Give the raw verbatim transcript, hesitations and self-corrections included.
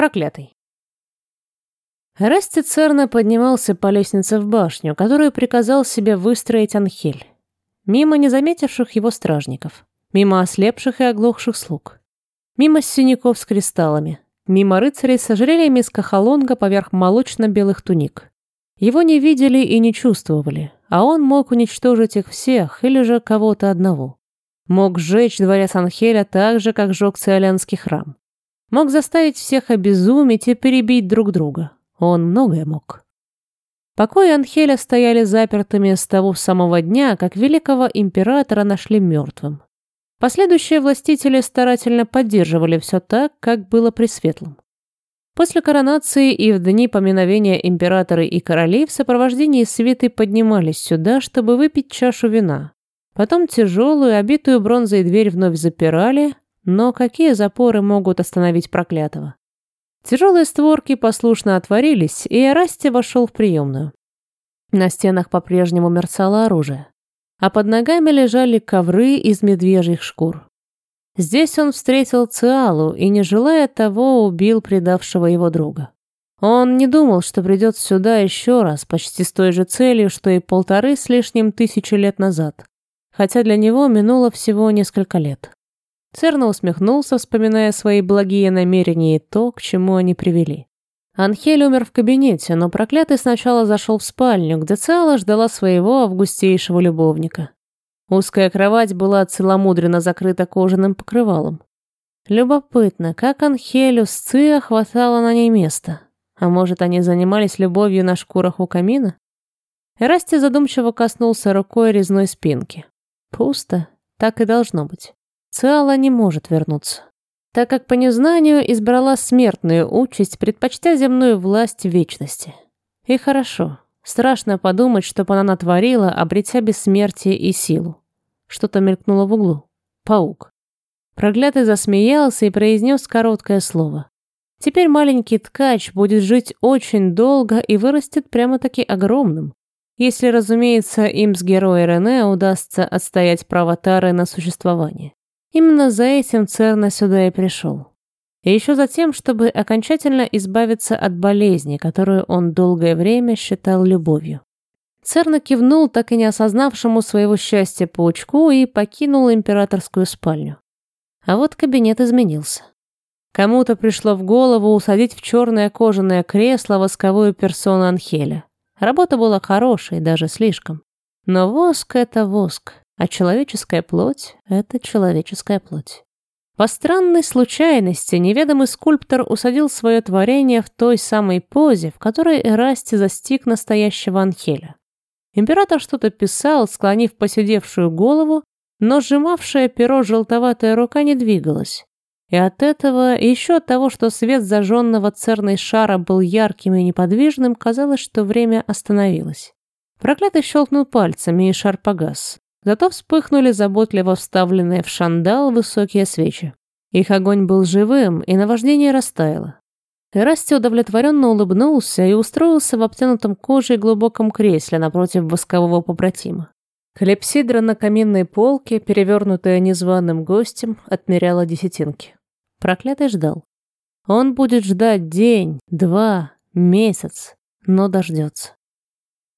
Проклятый. Эрасти Церна поднимался по лестнице в башню, которую приказал себе выстроить Анхель. Мимо незаметивших его стражников, мимо ослепших и оглохших слуг, мимо синяков с кристаллами, мимо рыцарей с ожерельями из кахалонга поверх молочно-белых туник. Его не видели и не чувствовали, а он мог уничтожить их всех или же кого-то одного. Мог сжечь дворец Анхеля так же, как сжег Циолянский храм. Мог заставить всех обезуметь и перебить друг друга. Он многое мог. Покои Анхеля стояли запертыми с того самого дня, как великого императора нашли мертвым. Последующие властители старательно поддерживали все так, как было при Светлом. После коронации и в дни поминовения императоры и королей в сопровождении свиты поднимались сюда, чтобы выпить чашу вина. Потом тяжелую, обитую бронзой дверь вновь запирали, но какие запоры могут остановить проклятого? Тяжелые створки послушно отворились, и Эрасти вошел в приемную. На стенах по-прежнему мерцало оружие, а под ногами лежали ковры из медвежьих шкур. Здесь он встретил Циалу и, не желая того, убил предавшего его друга. Он не думал, что придет сюда еще раз, почти с той же целью, что и полторы с лишним тысячи лет назад, хотя для него минуло всего несколько лет. Церна усмехнулся, вспоминая свои благие намерения и то, к чему они привели. Анхель умер в кабинете, но проклятый сначала зашел в спальню, где Циала ждала своего августейшего любовника. Узкая кровать была целомудренно закрыта кожаным покрывалом. Любопытно, как Анхелю с Циа хватало на ней места. А может, они занимались любовью на шкурах у камина? Эрасти задумчиво коснулся рукой резной спинки. Пусто, так и должно быть. Циала не может вернуться, так как по незнанию избрала смертную участь, предпочтя земную власть вечности. И хорошо. Страшно подумать, что бы она натворила, обретя бессмертие и силу. Что-то мелькнуло в углу. Паук. Проклятый засмеялся и произнес короткое слово. Теперь маленький ткач будет жить очень долго и вырастет прямо-таки огромным, если, разумеется, им с героем Рене удастся отстоять право Тары на существование. Именно за этим Церна сюда и пришел. И еще за тем, чтобы окончательно избавиться от болезни, которую он долгое время считал любовью. Церна кивнул, так и не осознавшему своего счастья паучку, и покинул императорскую спальню. А вот кабинет изменился. Кому-то пришло в голову усадить в черное кожаное кресло восковую персону Анхеля. Работа была хорошей, даже слишком. Но воск — это воск. А человеческая плоть — это человеческая плоть. По странной случайности неведомый скульптор усадил свое творение в той самой позе, в которой Эрасти застиг настоящего Анхеля. Император что-то писал, склонив посидевшую голову, но сжимавшая перо желтоватая рука не двигалась. И от этого, и еще от того, что свет зажженного Церной шара был ярким и неподвижным, казалось, что время остановилось. Проклятый щелкнул пальцами, и шар погас. Зато вспыхнули заботливо вставленные в шандал высокие свечи. Их огонь был живым, и наваждение растаяло. Эрасти удовлетворенно улыбнулся и устроился в обтянутом кожей глубоком кресле напротив воскового побратима. Клепсидра на каминной полке, перевернутая незваным гостем, отмеряла десятинки. Проклятый ждал. Он будет ждать день, два, месяц, но дождется.